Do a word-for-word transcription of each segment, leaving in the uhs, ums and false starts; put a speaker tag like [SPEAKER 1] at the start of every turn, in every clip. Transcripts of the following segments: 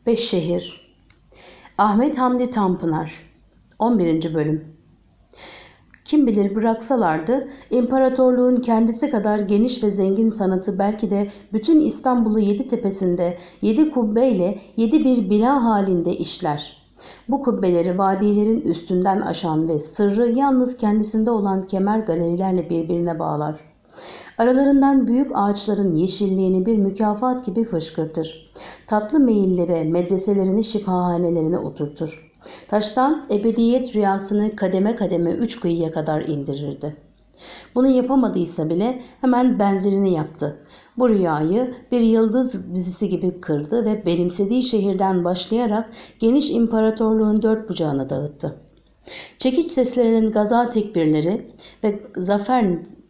[SPEAKER 1] Beş Şehir. Ahmet Hamdi Tanpınar. on birinci Bölüm. Kim bilir bıraksalardı, imparatorluğun kendisi kadar geniş ve zengin sanatı belki de bütün İstanbul'u yedi tepesinde, yedi kubbeyle, yedi bir bina halinde işler. Bu kubbeleri vadilerin üstünden aşan ve sırrı yalnız kendisinde olan kemer galerilerle birbirine bağlar. Aralarından büyük ağaçların yeşilliğini bir mükafat gibi fışkırtır. Tatlı meyillere, medreselerini şifahanelerine oturtur. Taştan ebediyet rüyasını kademe kademe üç kıyıya kadar indirirdi. Bunu yapamadıysa bile hemen benzerini yaptı. Bu rüyayı bir yıldız dizisi gibi kırdı ve benimsediği şehirden başlayarak geniş imparatorluğun dört bucağına dağıttı. Çekiç seslerinin gaza tekbirleri ve zafer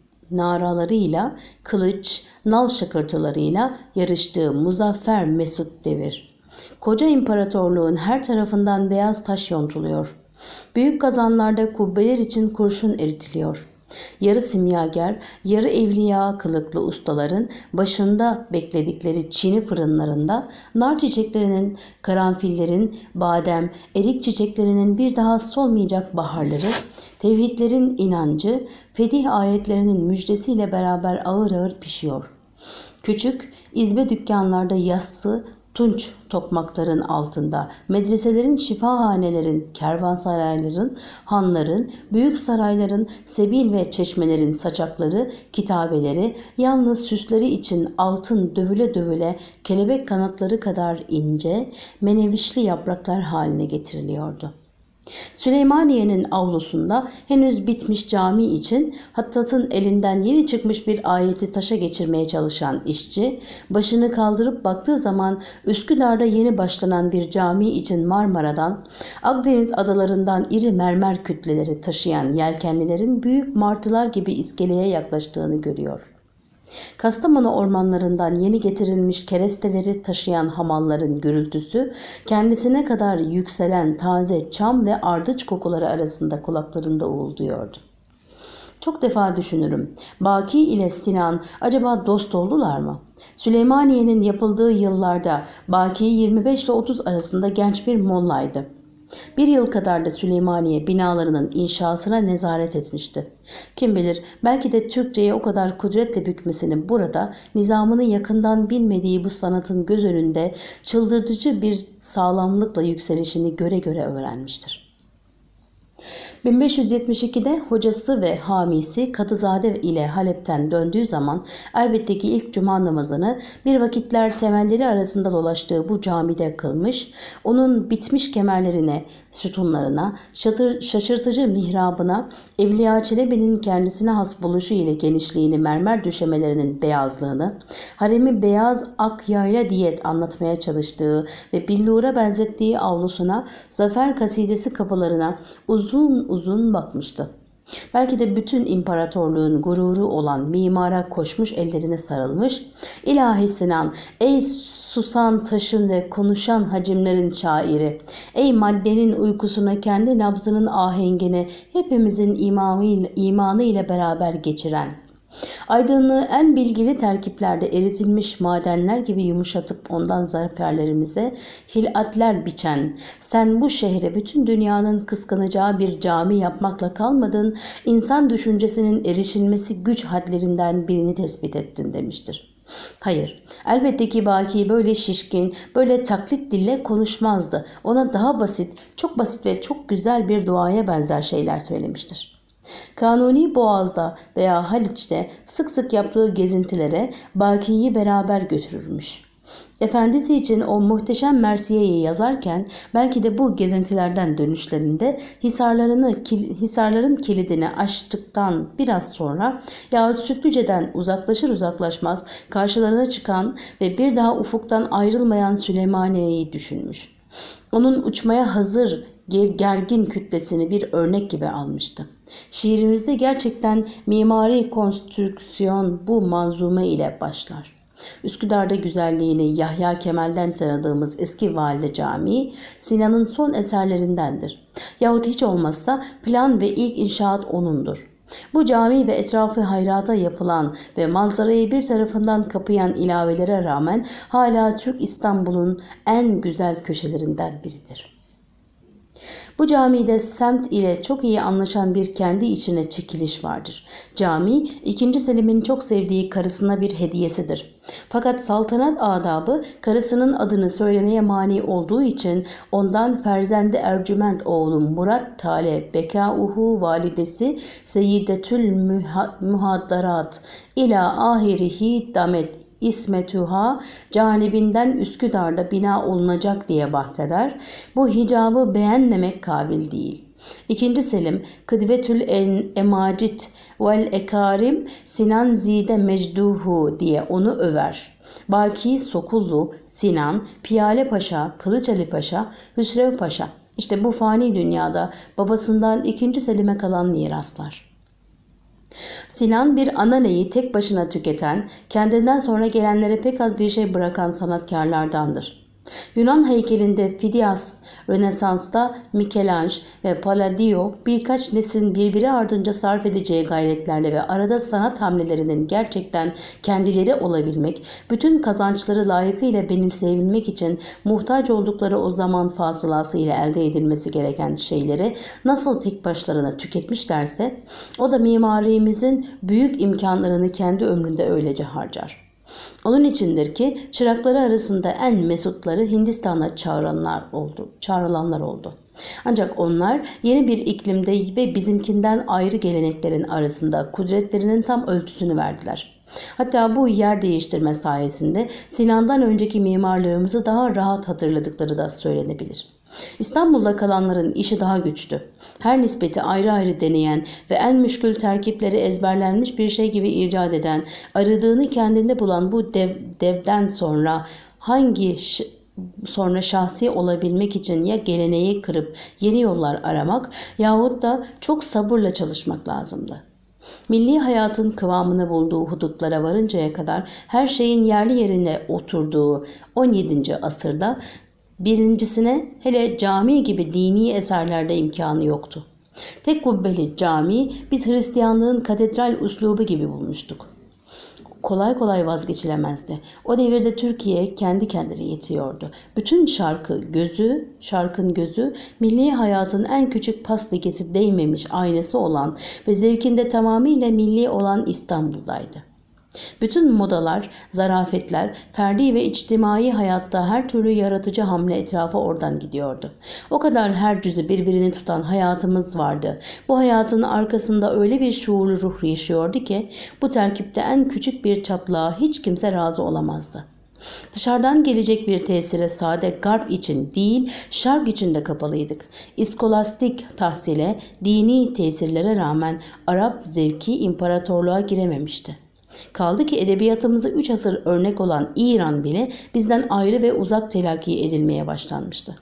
[SPEAKER 1] naralarıyla, kılıç, nal şakırtılarıyla yarıştığı muzaffer mesut devir. Koca imparatorluğun her tarafından beyaz taş yontuluyor. Büyük kazanlarda kubbeler için kurşun eritiliyor. Yarı simyager, yarı evliya kılıklı ustaların başında bekledikleri çini fırınlarında nar çiçeklerinin, karanfillerin, badem, erik çiçeklerinin bir daha solmayacak baharları, tevhidlerin inancı, fetih ayetlerinin müjdesiyle beraber ağır ağır pişiyor. Küçük, izbe dükkanlarda yassı, tunç tokmakların altında, medreselerin, şifahanelerin, kervansarayların, hanların, büyük sarayların, sebil ve çeşmelerin saçakları, kitabeleri, yalnız süsleri için altın dövüle dövüle kelebek kanatları kadar ince, menevişli yapraklar haline getiriliyordu. Süleymaniye'nin avlusunda henüz bitmiş cami için Hattat'ın elinden yeni çıkmış bir ayeti taşa geçirmeye çalışan işçi, başını kaldırıp baktığı zaman Üsküdar'da yeni başlanan bir cami için Marmara'dan, Akdeniz adalarından iri mermer kütleleri taşıyan yelkenlilerin büyük martılar gibi iskeleye yaklaştığını görüyor. Kastamonu ormanlarından yeni getirilmiş keresteleri taşıyan hamalların gürültüsü, kendisine kadar yükselen taze çam ve ardıç kokuları arasında kulaklarında uğulduyordu. Çok defa düşünürüm, Baki ile Sinan acaba dost oldular mı? Süleymaniye'nin yapıldığı yıllarda Baki yirmi beş ile otuz arasında genç bir mollaydı. Bir yıl kadar da Süleymaniye binalarının inşasına nezaret etmişti. Kim bilir belki de Türkçe'ye o kadar kudretle bükmesini burada, nizamını yakından bilmediği bu sanatın göz önünde çıldırtıcı bir sağlamlıkla yükselişini göre göre öğrenmiştir. bin beş yüz yetmiş ikide hocası ve hamisi Kadızade ile Halep'ten döndüğü zaman elbette ki ilk cuma namazını bir vakitler temelleri arasında dolaştığı bu camide kılmış, onun bitmiş kemerlerine, sütunlarına, şatır, şaşırtıcı mihrabına, Evliya Çelebi'nin kendisine has buluşu ile genişliğini, mermer düşemelerinin beyazlığını, haremi beyaz ak yayla diye anlatmaya çalıştığı ve billura benzettiği avlusuna, zafer kasidesi kapılarına uzun uzun bakmıştı. Belki de bütün imparatorluğun gururu olan mimara koşmuş, ellerine sarılmış, "İlahi Sinan, ey susan taşın ve konuşan hacimlerin şairi, ey maddenin uykusuna kendi nabzının ahengini hepimizin imanı, imanı ile beraber geçiren, aydınlığı en bilgili terkiplerde eritilmiş madenler gibi yumuşatıp ondan zaferlerimize hilatler biçen, sen bu şehre bütün dünyanın kıskanacağı bir cami yapmakla kalmadın, insan düşüncesinin erişilmesi güç hadlerinden birini tespit ettin" demiştir. Hayır, elbette ki Baki böyle şişkin, böyle taklit dille konuşmazdı. Ona daha basit, çok basit ve çok güzel bir duaya benzer şeyler söylemiştir. Kanuni Boğaz'da veya Haliç'te sık sık yaptığı gezintilere Baki'yi beraber götürürmüş. Efendisi için o muhteşem Mersiye'yi yazarken belki de bu gezintilerden dönüşlerinde hisarlarını, kil, hisarların kilidini açtıktan biraz sonra yahut Sütlüce'den uzaklaşır uzaklaşmaz karşılarına çıkan ve bir daha ufuktan ayrılmayan Süleymaniye'yi düşünmüş. Onun uçmaya hazır gergin kütlesini bir örnek gibi almıştı. Şiirimizde gerçekten mimari konstrüksiyon bu manzume ile başlar. Üsküdar'da güzelliğini Yahya Kemal'den tanıdığımız eski Valide Camii, Sinan'ın son eserlerindendir. Yahut hiç olmazsa plan ve ilk inşaat onundur. Bu cami ve etrafı hayrata yapılan ve manzarayı bir tarafından kapayan ilavelere rağmen hala Türk İstanbul'un en güzel köşelerinden biridir. Bu camide semt ile çok iyi anlaşan bir kendi içine çekiliş vardır. Cami, ikinci. Selim'in çok sevdiği karısına bir hediyesidir. Fakat saltanat adabı karısının adını söylemeye mani olduğu için ondan Ferzendi Ercüment oğlu Murat Tale Bekauhu validesi Seyyidetül Muhaddarat ila ahirihi damet İsmetüha canibinden Üsküdar'da bina olunacak diye bahseder. Bu hicabı beğenmemek kabil değil. İkinci. Selim, Kıdvetül Emacit vel Ekarim Sinan Zide Mecduhu diye onu över. Baki Sokullu, Sinan, Piyale Paşa, Kılıç Ali Paşa, Hüsrev Paşa. İşte bu fani dünyada babasından ikinci. Selim'e kalan miraslar. Sinan bir ananeyi tek başına tüketen, kendinden sonra gelenlere pek az bir şey bırakan sanatkarlardandır. Yunan heykelinde Fidias, Rönesans'ta Michelangelo ve Palladio birkaç neslin birbiri ardınca sarf edeceği gayretlerle ve arada sanat hamlelerinin gerçekten kendileri olabilmek, bütün kazançları layıkıyla benimseyebilmek için muhtaç oldukları o zaman fasılası ile elde edilmesi gereken şeyleri nasıl tek başlarına tüketmişlerse, o da mimarimizin büyük imkanlarını kendi ömründe öylece harcar. Onun içindir ki çırakları arasında en mesutları Hindistan'a çağrılanlar oldu, çağrılanlar oldu. Ancak onlar yeni bir iklimde ve bizimkinden ayrı geleneklerin arasında kudretlerinin tam ölçüsünü verdiler. Hatta bu yer değiştirme sayesinde Sinan'dan önceki mimarlığımızı daha rahat hatırladıkları da söylenebilir. İstanbul'da kalanların işi daha güçtü. Her nispeti ayrı ayrı deneyen ve en müşkül terkipleri ezberlenmiş bir şey gibi icat eden, aradığını kendinde bulan bu dev, devden sonra hangi sonra şahsi olabilmek için ya geleneği kırıp yeni yollar aramak yahut da çok sabırla çalışmak lazımdı. Milli hayatın kıvamını bulduğu hudutlara varıncaya kadar her şeyin yerli yerine oturduğu on yedinci asırda birincisine hele cami gibi dini eserlerde imkanı yoktu. Tek kubbeli cami biz Hristiyanlığın katedral uslubu gibi bulmuştuk. Kolay kolay vazgeçilemezdi. O devirde Türkiye kendi kendine yetiyordu. Bütün şarkı gözü, şarkın gözü milli hayatın en küçük pas lekesi değmemiş aynası olan ve zevkinde tamamıyla milli olan İstanbul'daydı. Bütün modalar, zarafetler, ferdi ve içtimai hayatta her türlü yaratıcı hamle etrafa oradan gidiyordu. O kadar her cüzü birbirini tutan hayatımız vardı. Bu hayatın arkasında öyle bir şuurlu ruh yaşıyordu ki bu terkipte en küçük bir çatlağa hiç kimse razı olamazdı. Dışarıdan gelecek bir tesire sade garp için değil, şark için de kapalıydık. İskolastik tahsile, dini tesirlere rağmen Arap zevki imparatorluğa girememişti. Kaldı ki edebiyatımıza üç asır örnek olan İran bile bizden ayrı ve uzak telakki edilmeye başlanmıştı.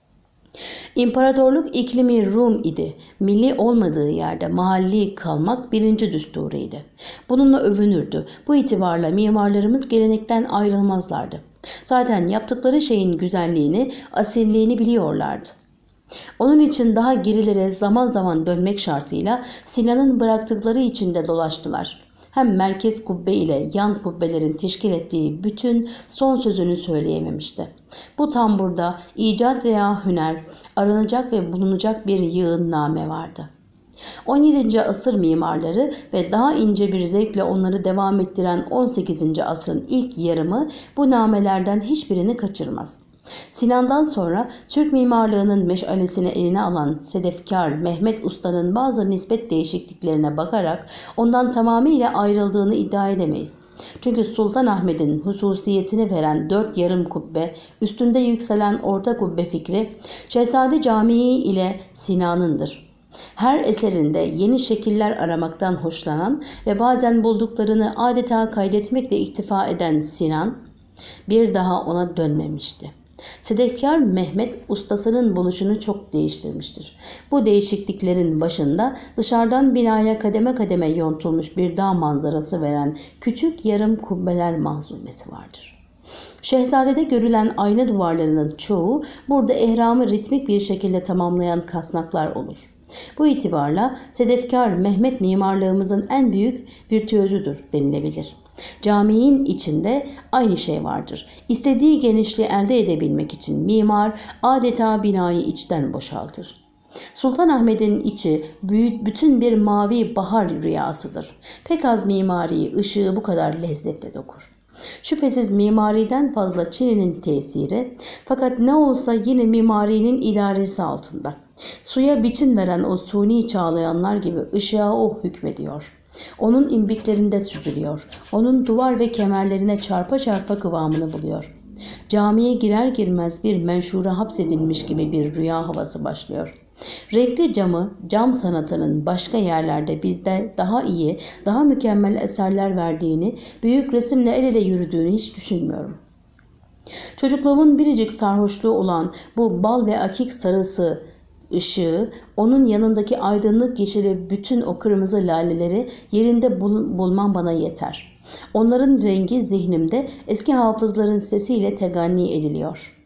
[SPEAKER 1] İmparatorluk iklimi Rum idi. Milli olmadığı yerde mahalli kalmak birinci düsturuydu. Bununla övünürdü. Bu itibarla mimarlarımız gelenekten ayrılmazlardı. Zaten yaptıkları şeyin güzelliğini, asilliğini biliyorlardı. Onun için daha gerilere zaman zaman dönmek şartıyla Sinan'ın bıraktıkları içinde dolaştılar. Hem merkez kubbe ile yan kubbelerin teşkil ettiği bütün son sözünü söyleyememişti. Bu tamburda icat veya hüner, aranacak ve bulunacak bir yığınname vardı. on yedinci asır mimarları ve daha ince bir zevkle onları devam ettiren on sekizinci asrın ilk yarımı bu namelerden hiçbirini kaçırmaz. Sinan'dan sonra Türk mimarlığının meşalesini eline alan sedefkar Mehmet Usta'nın bazı nispet değişikliklerine bakarak ondan tamamıyla ayrıldığını iddia edemeyiz. Çünkü Sultanahmet'in hususiyetini veren dört yarım kubbe, üstünde yükselen orta kubbe fikri Şehzade Camii ile Sinan'ındır. Her eserinde yeni şekiller aramaktan hoşlanan ve bazen bulduklarını adeta kaydetmekle iktifa eden Sinan bir daha ona dönmemişti. Sedefkar Mehmet ustasının buluşunu çok değiştirmiştir. Bu değişikliklerin başında dışarıdan binaya kademe kademe yontulmuş bir dağ manzarası veren küçük yarım kubbeler manzumesi vardır. Şehzade'de görülen ayna duvarlarının çoğu burada ehramı ritmik bir şekilde tamamlayan kasnaklar olur. Bu itibarla sedefkar Mehmet mimarlığımızın en büyük virtüözüdür denilebilir. Caminin içinde aynı şey vardır. İstediği genişliği elde edebilmek için mimar adeta binayı içten boşaltır. Sultanahmet'in içi büyük, bütün bir mavi bahar rüyasıdır. Pek az mimari ışığı bu kadar lezzetle dokur. Şüphesiz mimariden fazla Çin'in tesiri, fakat ne olsa yine mimarinin idaresi altında. Suya biçim veren o suni çağlayanlar gibi ışığa o hükmediyor. Onun imbiklerinde süzülüyor. Onun duvar ve kemerlerine çarpa çarpa kıvamını buluyor. Camiye girer girmez bir menşura hapsedilmiş gibi bir rüya havası başlıyor. Renkli camı, cam sanatının başka yerlerde bizde daha iyi, daha mükemmel eserler verdiğini, büyük resimle el ele yürüdüğünü hiç düşünmüyorum. Çocukluğumun biricik sarhoşluğu olan bu bal ve akik sarısı ışığı, onun yanındaki aydınlık yeşili, bütün o kırmızı laleleri yerinde bul bulmam bana yeter. Onların rengi zihnimde eski hafızların sesiyle teganni ediliyor.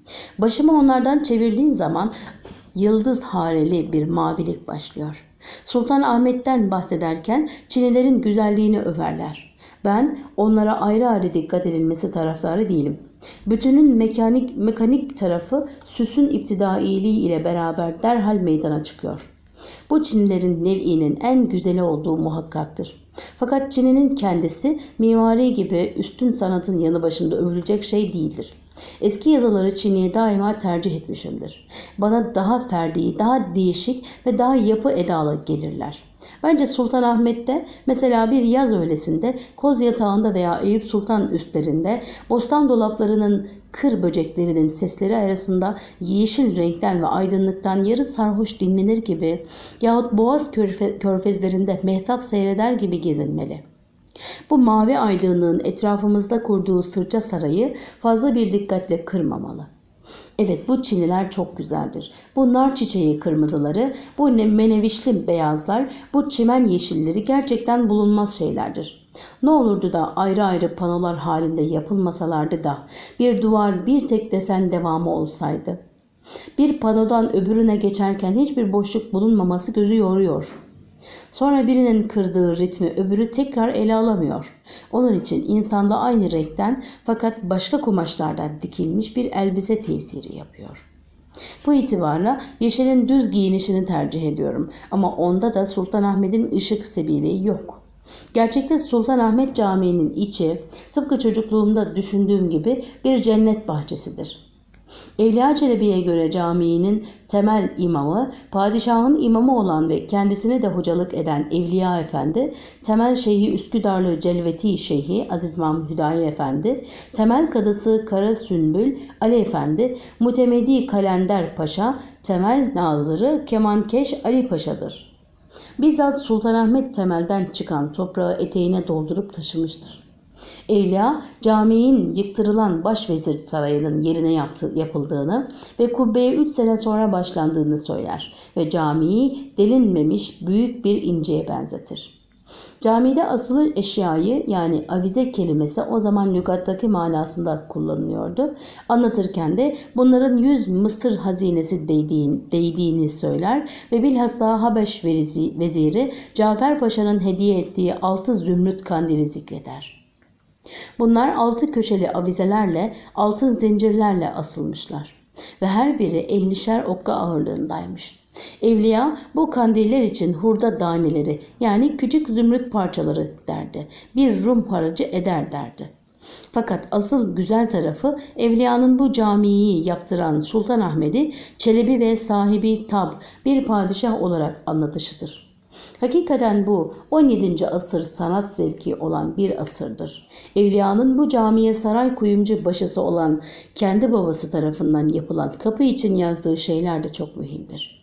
[SPEAKER 1] Başımı onlardan çevirdiğim zaman yıldız hareli bir mavilik başlıyor. Sultanahmet'ten bahsederken Çinilerin güzelliğini överler. Ben onlara ayrı ayrı dikkat edilmesi taraftarı değilim. Bütünün mekanik, mekanik tarafı süsün iptidailiği ile beraber derhal meydana çıkıyor. Bu Çinilerin nev'inin en güzeli olduğu muhakkaktır. Fakat Çin'in kendisi mimari gibi üstün sanatın yanı başında övülecek şey değildir. Eski yazıları Çin'e daima tercih etmişimdir. Bana daha ferdi, daha değişik ve daha yapı edalı gelirler. Bence Sultanahmet'te mesela bir yaz öğlesinde koz yatağında veya Eyüp Sultan üstlerinde bostan dolaplarının kır böceklerinin sesleri arasında yeşil renkten ve aydınlıktan yarı sarhoş dinlenir gibi yahut boğaz körfe körfezlerinde mehtap seyreder gibi gezinmeli. Bu mavi aydınlığın etrafımızda kurduğu sırça sarayı fazla bir dikkatle kırmamalı. Evet, bu Çiniler çok güzeldir. Bu nar çiçeği kırmızıları, bu menevişli beyazlar, bu çimen yeşilleri gerçekten bulunmaz şeylerdir. Ne olurdu da ayrı ayrı panolar halinde yapılmasalardı da bir duvar bir tek desen devamı olsaydı. Bir panodan öbürüne geçerken hiçbir boşluk bulunmaması gözü yoruyor. Sonra birinin kırdığı ritmi öbürü tekrar ele alamıyor. Onun için insanda aynı renkten fakat başka kumaşlardan dikilmiş bir elbise tesiri yapıyor. Bu itibarla yeşilin düz giyinişini tercih ediyorum ama onda da Sultanahmet'in ışık sebili yok. Gerçekte Sultanahmet Camii'nin içi tıpkı çocukluğumda düşündüğüm gibi bir cennet bahçesidir. Evliya Çelebi'ye göre caminin temel imamı, padişahın imamı olan ve kendisine de hocalık eden Evliya Efendi, temel şeyhi Üsküdarlı Celveti Şeyhi Aziz Mahmud Hüdayi Efendi, temel kadısı Kara Sünbül Ali Efendi, mutemedi Kalender Paşa, temel nazırı Kemankeş Ali Paşa'dır. Bizzat Sultanahmet temelden çıkan toprağı eteğine doldurup taşımıştır. Evliya, caminin yıktırılan Başvezir Sarayı'nın yerine yaptı, yapıldığını ve kubbeye üç sene sonra başlandığını söyler ve camiyi delinmemiş büyük bir inceye benzetir. Camide asılı eşyayı yani avize kelimesi o zaman lügattaki manasında kullanılıyordu. Anlatırken de bunların yüz Mısır hazinesi değdiğini, değdiğini söyler ve bilhassa Habeş veziri Cafer Paşa'nın hediye ettiği altı zümrüt kandili zikreder. Bunlar altı köşeli avizelerle, altın zincirlerle asılmışlar ve her biri ellişer okka ağırlığındaymış. Evliya bu kandiller için hurda taneleri yani küçük zümrüt parçaları derdi. Bir Rum haracı eder derdi. Fakat asıl güzel tarafı Evliya'nın bu camiyi yaptıran Sultanahmet'i Çelebi ve sahibi tab bir padişah olarak anlatışıdır. Hakikaten bu on yedinci asır sanat zevki olan bir asırdır. Evliya'nın bu camiye saray kuyumcu başısı olan kendi babası tarafından yapılan kapı için yazdığı şeyler de çok mühimdir.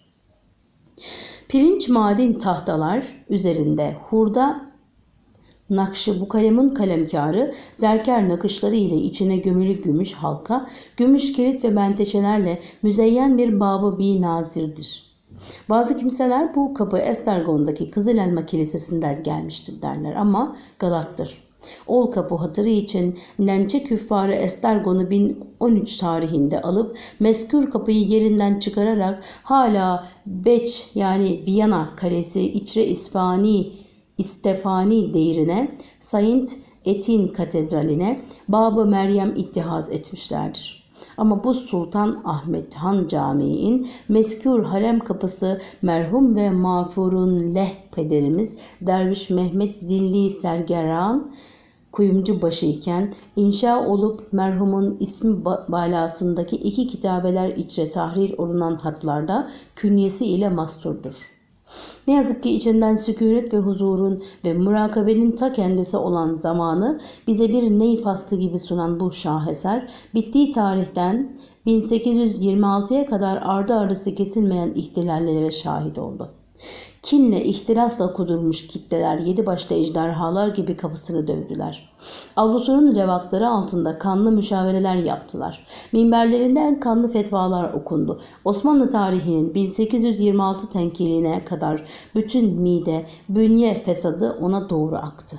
[SPEAKER 1] Pirinç madin tahtalar üzerinde hurda nakşı bu kalemin kalemkarı zerker nakışları ile içine gömülü gümüş halka, gümüş kilit ve menteşelerle müzeyyen bir babı bi nazirdir. Bazı kimseler bu kapı Estergon'daki Kızılelma Kilisesi'nden gelmiştir derler ama Galat'tır. Ol Kapı hatırı için Nemçe küffarı Estergon'u bin on üç tarihinde alıp mezkür kapıyı yerinden çıkararak hala Beç yani Viyana Kalesi İçre İsfani İstefani deyrine Saint Etin Katedrali'ne Bab-ı Meryem ittihaz etmişlerdir. Ama bu Sultan Ahmet Han Camii'nin mezkür harem kapısı merhum ve mağfurun leh pederimiz Derviş Mehmet Zilli Sergeran kuyumcu başı iken inşa olup merhumun ismi balasındaki iki kitabeler içre tahrir olunan hatlarda künyesi ile masturdur. Ne yazık ki içinden sükunet ve huzurun ve murakabenin ta kendisi olan zamanı bize bir ney faslı gibi sunan bu şaheser, bittiği tarihten bin sekiz yüz yirmi altıya kadar ardı arası kesilmeyen ihtilallere şahit oldu. Kinle, ihtirasla kudurmuş kitleler yedi başlı ejderhalar gibi kapısını dövdüler. Avlusunun revakları altında kanlı müşavereler yaptılar. Minberlerinden kanlı fetvalar okundu. Osmanlı tarihinin bin sekiz yüz yirmi altı tenkiline kadar bütün mide, bünye fesadı ona doğru aktı.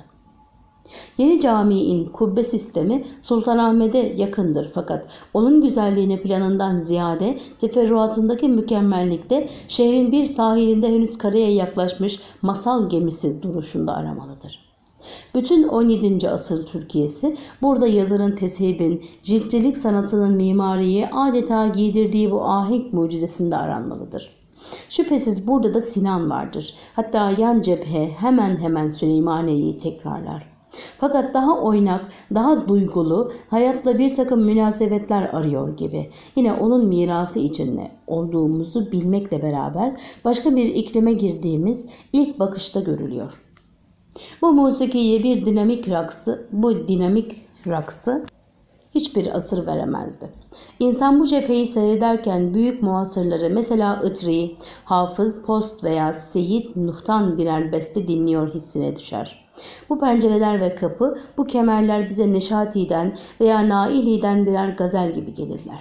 [SPEAKER 1] Yeni caminin kubbe sistemi Sultanahmet'e yakındır fakat onun güzelliğini planından ziyade teferruatındaki mükemmellikte şehrin bir sahilinde henüz karaya yaklaşmış masal gemisi duruşunda aramalıdır. Bütün on yedinci asır Türkiye'si burada yazarın teshibin, ciltçilik sanatının mimariyi adeta giydirdiği bu ahenk mucizesinde aranmalıdır. Şüphesiz burada da Sinan vardır. Hatta yan cephe hemen hemen Süleymaniye'yi tekrarlar. Fakat daha oynak, daha duygulu, hayatla bir takım münasebetler arıyor gibi. Yine onun mirası içinde olduğumuzu bilmekle beraber başka bir iklime girdiğimiz ilk bakışta görülüyor. Bu musikiye bir dinamik raksı, bu dinamik raksı hiçbir asır veremezdi. İnsan bu cepheyi seyrederken büyük muasırları mesela Itri, Hafız, Post veya Seyyid Nuh'tan birer beste dinliyor hissine düşer. Bu pencereler ve kapı, bu kemerler bize Neşati'den veya Naili'den birer gazel gibi gelirler.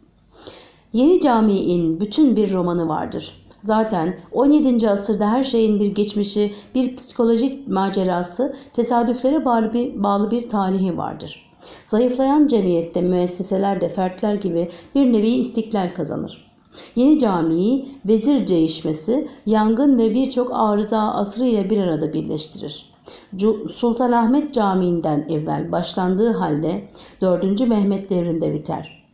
[SPEAKER 1] Yeni Cami'in bütün bir romanı vardır. Zaten on yedinci asırda her şeyin bir geçmişi, bir psikolojik macerası, tesadüflere bağlı bir, bağlı bir talihi vardır. Zayıflayan cemiyette müesseseler de fertler gibi bir nevi istiklal kazanır. Yeni Cami'yi vezir değişmesi, yangın ve birçok arıza asrı ile bir arada birleştirir. Sultanahmet Camii'nden evvel başlandığı halde dördüncü Mehmet devrinde biter.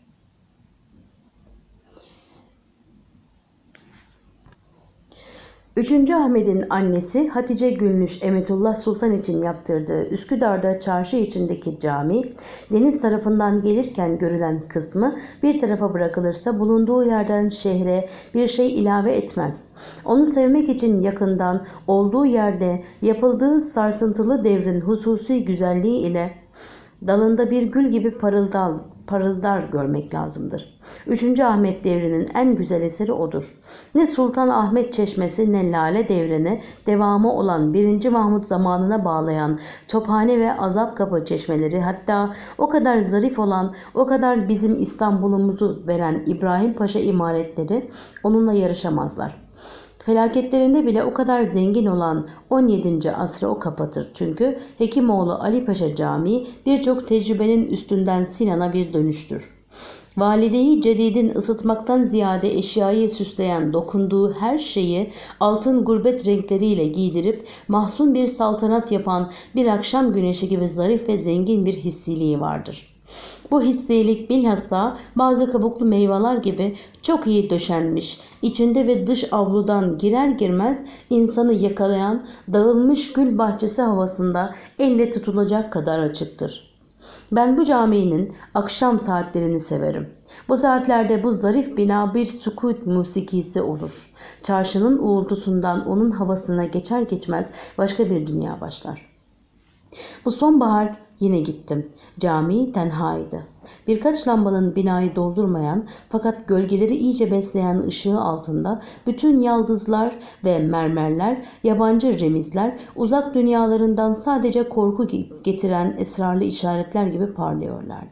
[SPEAKER 1] üçüncü Ahmet'in annesi Hatice Gülnüş Emetullah Sultan için yaptırdığı Üsküdar'da çarşı içindeki cami, deniz tarafından gelirken görülen kısmı bir tarafa bırakılırsa bulunduğu yerden şehre bir şey ilave etmez. Onu sevmek için yakından olduğu yerde yapıldığı sarsıntılı devrin hususi güzelliği ile dalında bir gül gibi parıldar, parıldar görmek lazımdır. üçüncü Ahmet devrinin en güzel eseri odur. Ne Sultan Ahmet Çeşmesi ne Lale devrini devamı olan birinci Mahmut zamanına bağlayan Tophane ve Azapkapı çeşmeleri, hatta o kadar zarif olan, o kadar bizim İstanbul'umuzu veren İbrahim Paşa imaretleri onunla yarışamazlar. Felaketlerinde bile o kadar zengin olan on yedinci asrı o kapatır. Çünkü Hekimoğlu Ali Paşa Camii birçok tecrübenin üstünden Sinan'a bir dönüştür. Valide-i Cedid'in ısıtmaktan ziyade eşyayı süsleyen dokunduğu her şeyi altın gurbet renkleriyle giydirip mahzun bir saltanat yapan bir akşam güneşi gibi zarif ve zengin bir hissiliği vardır. Bu hissilik bilhassa bazı kabuklu meyveler gibi çok iyi döşenmiş, içinde ve dış avludan girer girmez insanı yakalayan dağılmış gül bahçesi havasında elle tutulacak kadar açıktır. Ben bu caminin akşam saatlerini severim. Bu saatlerde bu zarif bina bir sükût musikisi olur. Çarşının uğultusundan onun havasına geçer geçmez başka bir dünya başlar. Bu sonbahar yine gittim. Cami tenhaydı. Birkaç lambanın binayı doldurmayan fakat gölgeleri iyice besleyen ışığı altında bütün yaldızlar ve mermerler, yabancı remizler, uzak dünyalarından sadece korku getiren esrarlı işaretler gibi parlıyorlardı.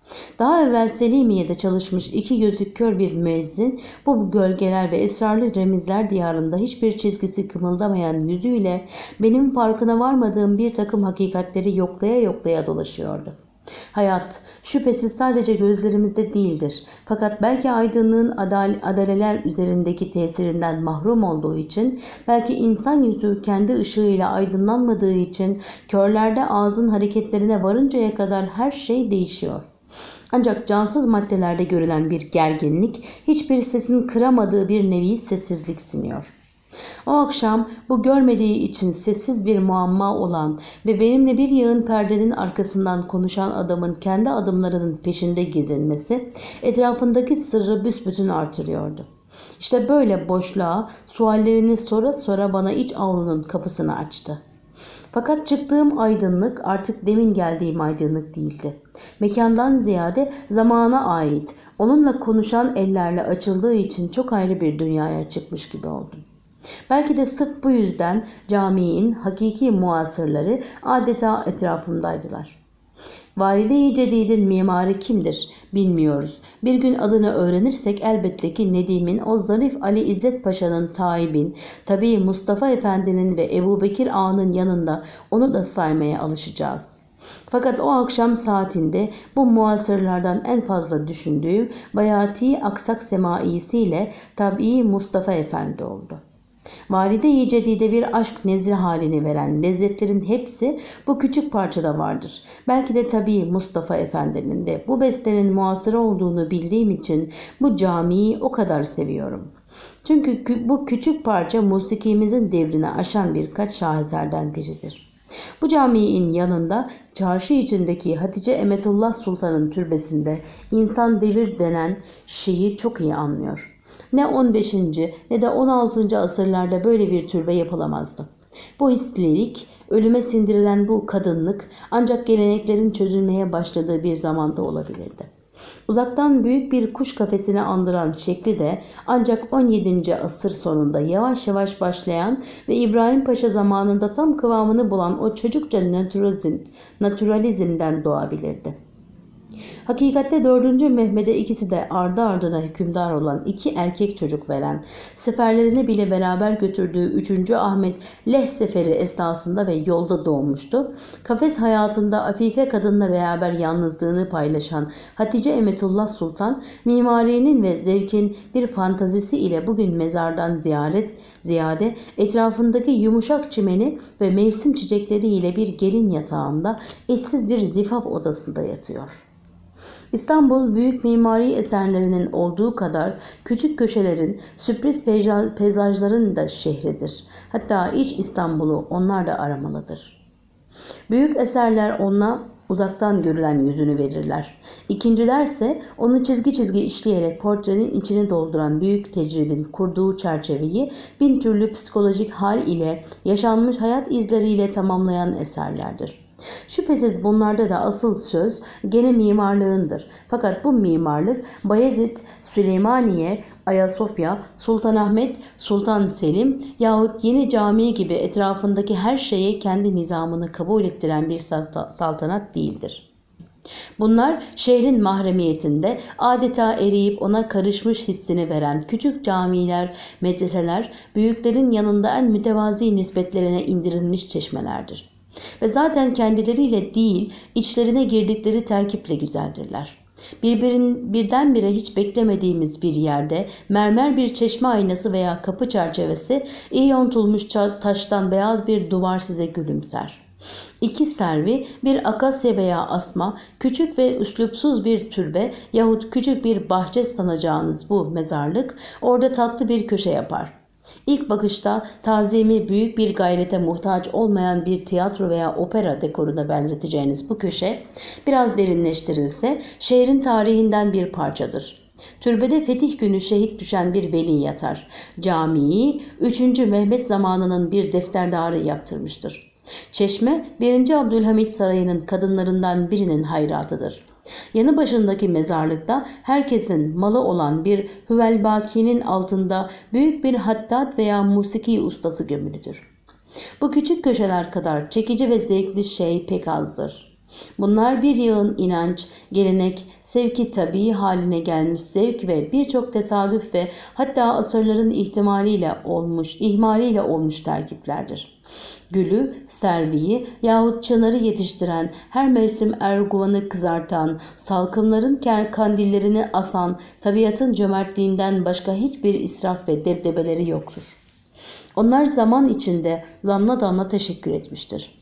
[SPEAKER 1] Daha evvel Selimiye'de çalışmış iki gözü kör bir müezzin bu gölgeler ve esrarlı remizler diyarında hiçbir çizgisi kımıldamayan yüzüyle benim farkına varmadığım bir takım hakikatleri yoklaya yoklaya dolaşıyordu. Hayat şüphesiz sadece gözlerimizde değildir. Fakat belki aydınlığın adal adaleler üzerindeki tesirinden mahrum olduğu için, belki insan yüzü kendi ışığıyla aydınlanmadığı için körlerde ağzın hareketlerine varıncaya kadar her şey değişiyor. Ancak cansız maddelerde görülen bir gerginlik, hiçbir sesin kıramadığı bir nevi sessizlik siniyor. O akşam bu görmediği için sessiz bir muamma olan ve benimle bir yığın perdenin arkasından konuşan adamın kendi adımlarının peşinde gezinmesi etrafındaki sırrı büsbütün artırıyordu. İşte böyle boşluğa suallerini sora sora bana iç avlunun kapısını açtı. Fakat çıktığım aydınlık artık demin geldiğim aydınlık değildi. Mekandan ziyade zamana ait, onunla konuşan ellerle açıldığı için çok ayrı bir dünyaya çıkmış gibi oldum. Belki de sırf bu yüzden caminin hakiki muasırları adeta etrafımdaydılar. Valide-i Cedid'in mimarı kimdir bilmiyoruz. Bir gün adını öğrenirsek elbette ki Nedim'in, o zarif Ali İzzet Paşa'nın, Taib'in, tabii Mustafa Efendi'nin ve Ebu Bekir Ağa'nın yanında onu da saymaya alışacağız. Fakat o akşam saatinde bu muasırlardan en fazla düşündüğüm Bayati Aksak Semaisi ile tabii Mustafa Efendi oldu. Valide-i Cedide bir aşk nezri halini veren lezzetlerin hepsi bu küçük parçada vardır. Belki de tabii Mustafa Efendi'nin de bu bestenin muasırı olduğunu bildiğim için bu camiyi o kadar seviyorum. Çünkü bu küçük parça musikimizin devrini aşan birkaç şaheserden biridir. Bu caminin yanında çarşı içindeki Hatice Emetullah Sultan'ın türbesinde insan devir denen şeyi çok iyi anlıyor. Ne on beşinci ne de on altıncı asırlarda böyle bir türbe yapılamazdı. Bu hislilik, ölüme sindirilen bu kadınlık ancak geleneklerin çözülmeye başladığı bir zamanda olabilirdi. Uzaktan büyük bir kuş kafesini andıran şekli de ancak on yedinci asır sonunda yavaş yavaş başlayan ve İbrahim Paşa zamanında tam kıvamını bulan o çocukça naturalizm, naturalizmden doğabilirdi. Hakikatte dördüncü Mehmet'e ikisi de ardı ardına hükümdar olan iki erkek çocuk veren, seferlerini bile beraber götürdüğü üçüncü Ahmet Leh seferi esnasında ve yolda doğmuştu. Kafes hayatında afife kadınla beraber yalnızlığını paylaşan Hatice Emetullah Sultan, mimarinin ve zevkin bir fantazisi ile bugün mezardan ziyaret ziyade etrafındaki yumuşak çimeni ve mevsim çiçekleriyle bir gelin yatağında eşsiz bir zifaf odasında yatıyor. İstanbul büyük mimari eserlerinin olduğu kadar küçük köşelerin, sürpriz peyzajların da şehridir. Hatta iç İstanbul'u onlar da aramalıdır. Büyük eserler ona uzaktan görülen yüzünü verirler. İkincilerse onu çizgi çizgi işleyerek portrenin içini dolduran büyük tecridin kurduğu çerçeveyi bin türlü psikolojik hal ile, yaşanmış hayat izleriyle tamamlayan eserlerdir. Şüphesiz bunlarda da asıl söz gene mimarlığındır. Fakat bu mimarlık Bayezid, Süleymaniye, Ayasofya, Sultanahmet, Sultan Selim yahut Yeni Cami gibi etrafındaki her şeye kendi nizamını kabul ettiren bir saltanat değildir. Bunlar şehrin mahremiyetinde adeta eriyip ona karışmış hissini veren küçük camiler, medreseler, büyüklerin yanında en mütevazi nispetlerine indirilmiş çeşmelerdir. Ve zaten kendileriyle değil, içlerine girdikleri terkiple güzeldirler. Birbirin, birdenbire hiç beklemediğimiz bir yerde mermer bir çeşme aynası veya kapı çerçevesi, iyi yontulmuş taştan beyaz bir duvar size gülümser. İki servi, bir akasya veya asma, küçük ve üslupsuz bir türbe yahut küçük bir bahçe sanacağınız bu mezarlık orada tatlı bir köşe yapar. İlk bakışta tazimi büyük bir gayrete muhtaç olmayan bir tiyatro veya opera dekoruna benzeteceğiniz bu köşe biraz derinleştirilse şehrin tarihinden bir parçadır. Türbede fetih günü şehit düşen bir veli yatar. Camiyi üçüncü Mehmet zamanının bir defterdarı yaptırmıştır. Çeşme birinci Abdülhamit Sarayı'nın kadınlarından birinin hayratıdır. Yanı başındaki mezarlıkta herkesin malı olan bir Hüvelbaki'nin altında büyük bir hattat veya musiki ustası gömülüdür. Bu küçük köşeler kadar çekici ve zevkli şey pek azdır. Bunlar bir yığın inanç, gelenek, sevki tabii haline gelmiş zevk ve birçok tesadüf ve hatta asırların ihtimaliyle olmuş, ihmaliyle olmuş terkiplerdir. Gülü, serviyi yahut çınarı yetiştiren, her mevsim erguvanı kızartan, salkımların kandillerini asan tabiatın cömertliğinden başka hiçbir israf ve debdebeleri yoktur. Onlar zaman içinde damla damla teşekkür etmiştir.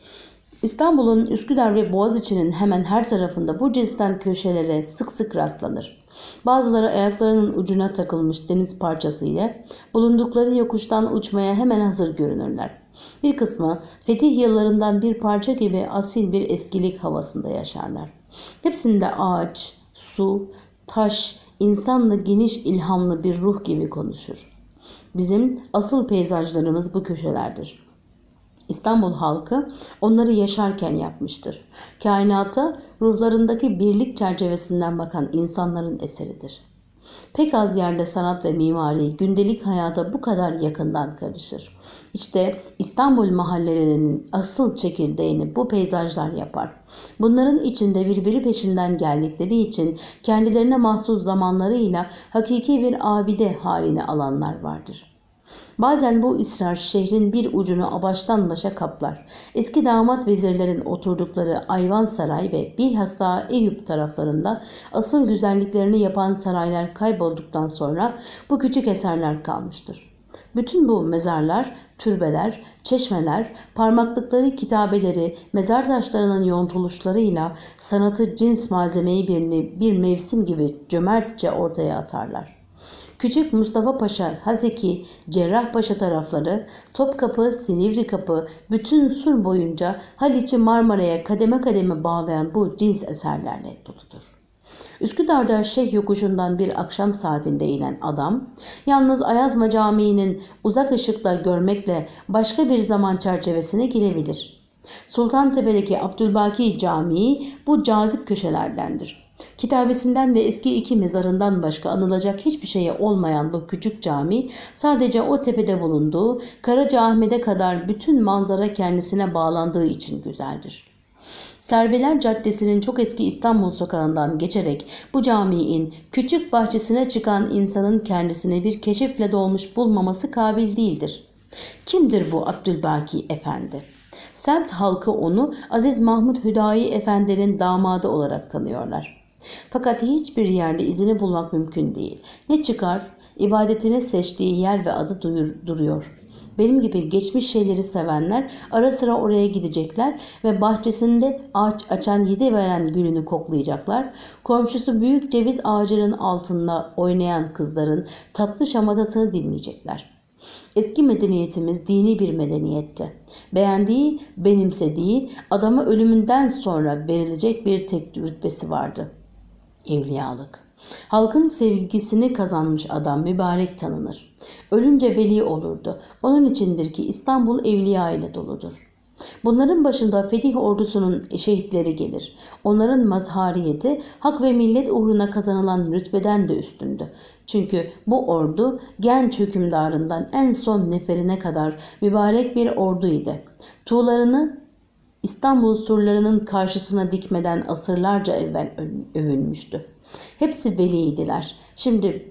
[SPEAKER 1] İstanbul'un Üsküdar ve Boğaziçi'nin hemen her tarafında bu cinsten köşelere sık sık rastlanır. Bazıları ayaklarının ucuna takılmış deniz parçası ile bulundukları yokuştan uçmaya hemen hazır görünürler. Bir kısmı fetih yıllarından bir parça gibi asil bir eskilik havasında yaşarlar. Hepsinde ağaç, su, taş, insanla geniş ilhamlı bir ruh gibi konuşur. Bizim asıl peyzajlarımız bu köşelerdir. İstanbul halkı onları yaşarken yapmıştır. Kainata ruhlarındaki birlik çerçevesinden bakan insanların eseridir. Pek az yerde sanat ve mimari gündelik hayata bu kadar yakından karışır. İşte İstanbul mahallelerinin asıl çekirdeğini bu peyzajlar yapar. Bunların içinde birbiri peşinden geldikleri için kendilerine mahsus zamanlarıyla hakiki bir abide haline alanlar vardır. Bazen bu ısrar şehrin bir ucunu baştan başa kaplar. Eski damat vezirlerin oturdukları Ayvansaray ve bilhassa Eyüp taraflarında asıl güzelliklerini yapan saraylar kaybolduktan sonra bu küçük eserler kalmıştır. Bütün bu mezarlar, türbeler, çeşmeler, parmaklıkları kitabeleri, mezar taşlarının yontuluşlarıyla sanatı cins malzemeyi bir, bir mevsim gibi cömertçe ortaya atarlar. Küçük Mustafa Paşa, Haseki, Cerrahpaşa tarafları, Topkapı, Silivri Kapı, bütün Sur boyunca Haliç'i Marmara'ya kademe kademe bağlayan bu cins eserlerle doludur. Üsküdar'da Şeyh yokuşundan bir akşam saatinde inen adam, yalnız Ayazma Camii'nin uzak ışıkla görmekle başka bir zaman çerçevesine girebilir. Sultantepe'deki Abdülbaki Camii bu cazip köşelerdendir. Kitabesinden ve eski iki mezarından başka anılacak hiçbir şeye olmayan bu küçük cami sadece o tepede bulunduğu Karacaahmet'e kadar bütün manzara kendisine bağlandığı için güzeldir. Serveler Caddesi'nin çok eski İstanbul sokağından geçerek bu caminin küçük bahçesine çıkan insanın kendisine bir keşifle doğmuş bulmaması kabil değildir. Kimdir bu Abdülbaki Efendi? Semt halkı onu Aziz Mahmud Hüdayi Efendi'nin damadı olarak tanıyorlar. Fakat hiçbir yerde izini bulmak mümkün değil. Ne çıkar? İbadetine seçtiği yer ve adı duyur, duruyor. Benim gibi geçmiş şeyleri sevenler ara sıra oraya gidecekler ve bahçesinde ağaç açan yedi veren gülünü koklayacaklar. Komşusu büyük ceviz ağacının altında oynayan kızların tatlı şamatasını dinleyecekler. Eski medeniyetimiz dini bir medeniyetti. Beğendiği, benimsediği, adama ölümünden sonra verilecek bir tek rütbesi vardı. Evliyalık. Halkın sevgisini kazanmış adam mübarek tanınır. Ölünce veli olurdu. Onun içindir ki İstanbul evliya ile doludur. Bunların başında fetih ordusunun şehitleri gelir. Onların mazhariyeti hak ve millet uğruna kazanılan rütbeden de üstündü. Çünkü bu ordu genç hükümdarından en son neferine kadar mübarek bir orduydu. Tuğlarını İstanbul surlarının karşısına dikmeden asırlarca evvel övünmüştü. Hepsi veliydiler. Şimdi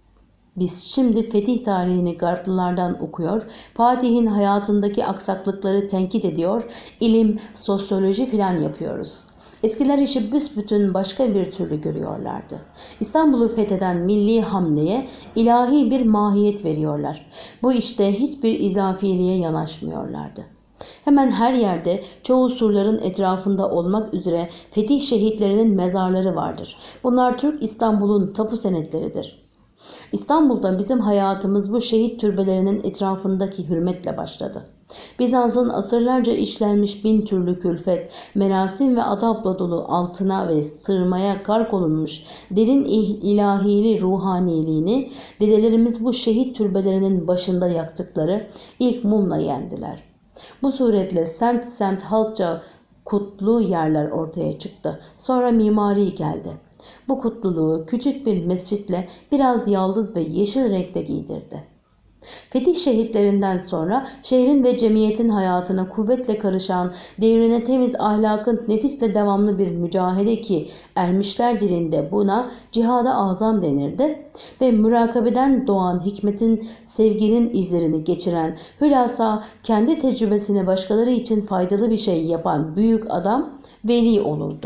[SPEAKER 1] biz şimdi fetih tarihini Garplılardan okuyor, Fatih'in hayatındaki aksaklıkları tenkit ediyor, ilim, sosyoloji filan yapıyoruz. Eskiler işi büsbütün başka bir türlü görüyorlardı. İstanbul'u fetheden milli hamleye ilahi bir mahiyet veriyorlar. Bu işte hiçbir izafiliğe yanaşmıyorlardı. Hemen her yerde çoğu surların etrafında olmak üzere fetih şehitlerinin mezarları vardır. Bunlar Türk İstanbul'un tapu senetleridir. İstanbul'da bizim hayatımız bu şehit türbelerinin etrafındaki hürmetle başladı. Bizans'ın asırlarca işlenmiş bin türlü külfet, merasim ve adapla dolu altına ve sırmaya kark olunmuş derin ilahili ruhaniliğini dedelerimiz bu şehit türbelerinin başında yaktıkları ilk mumla yendiler. Bu suretle semt semt halkça kutlu yerler ortaya çıktı. Sonra mimari geldi. Bu kutluluğu küçük bir mescitle biraz yaldız ve yeşil renkte giydirdi. Fetih şehitlerinden sonra şehrin ve cemiyetin hayatına kuvvetle karışan, devrine temiz ahlakın nefisle devamlı bir mücahede ki ermişler dilinde buna cihada azam denirdi ve mürakabeden doğan hikmetin, sevginin izlerini geçiren, hülasa kendi tecrübesine başkaları için faydalı bir şey yapan büyük adam veli olurdu.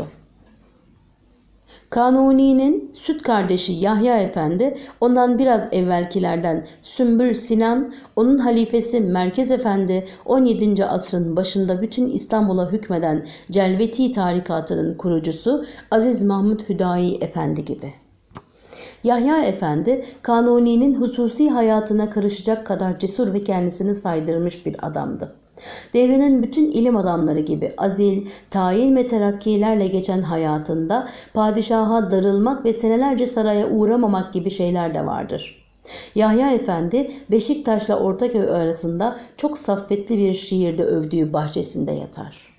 [SPEAKER 1] Kanuni'nin süt kardeşi Yahya Efendi, ondan biraz evvelkilerden Sümbül Sinan, onun halifesi Merkez Efendi, on yedinci asrın başında bütün İstanbul'a hükmeden Celveti tarikatının kurucusu Aziz Mahmud Hüdayi Efendi gibi. Yahya Efendi, Kanuni'nin hususi hayatına karışacak kadar cesur ve kendisini saydırmış bir adamdı. Devrinin bütün ilim adamları gibi azil, tayin ve terakkilerle geçen hayatında padişaha darılmak ve senelerce saraya uğramamak gibi şeyler de vardır. Yahya Efendi, Beşiktaş'la Ortaköy arasında çok saffetli bir şiirde övdüğü bahçesinde yatar.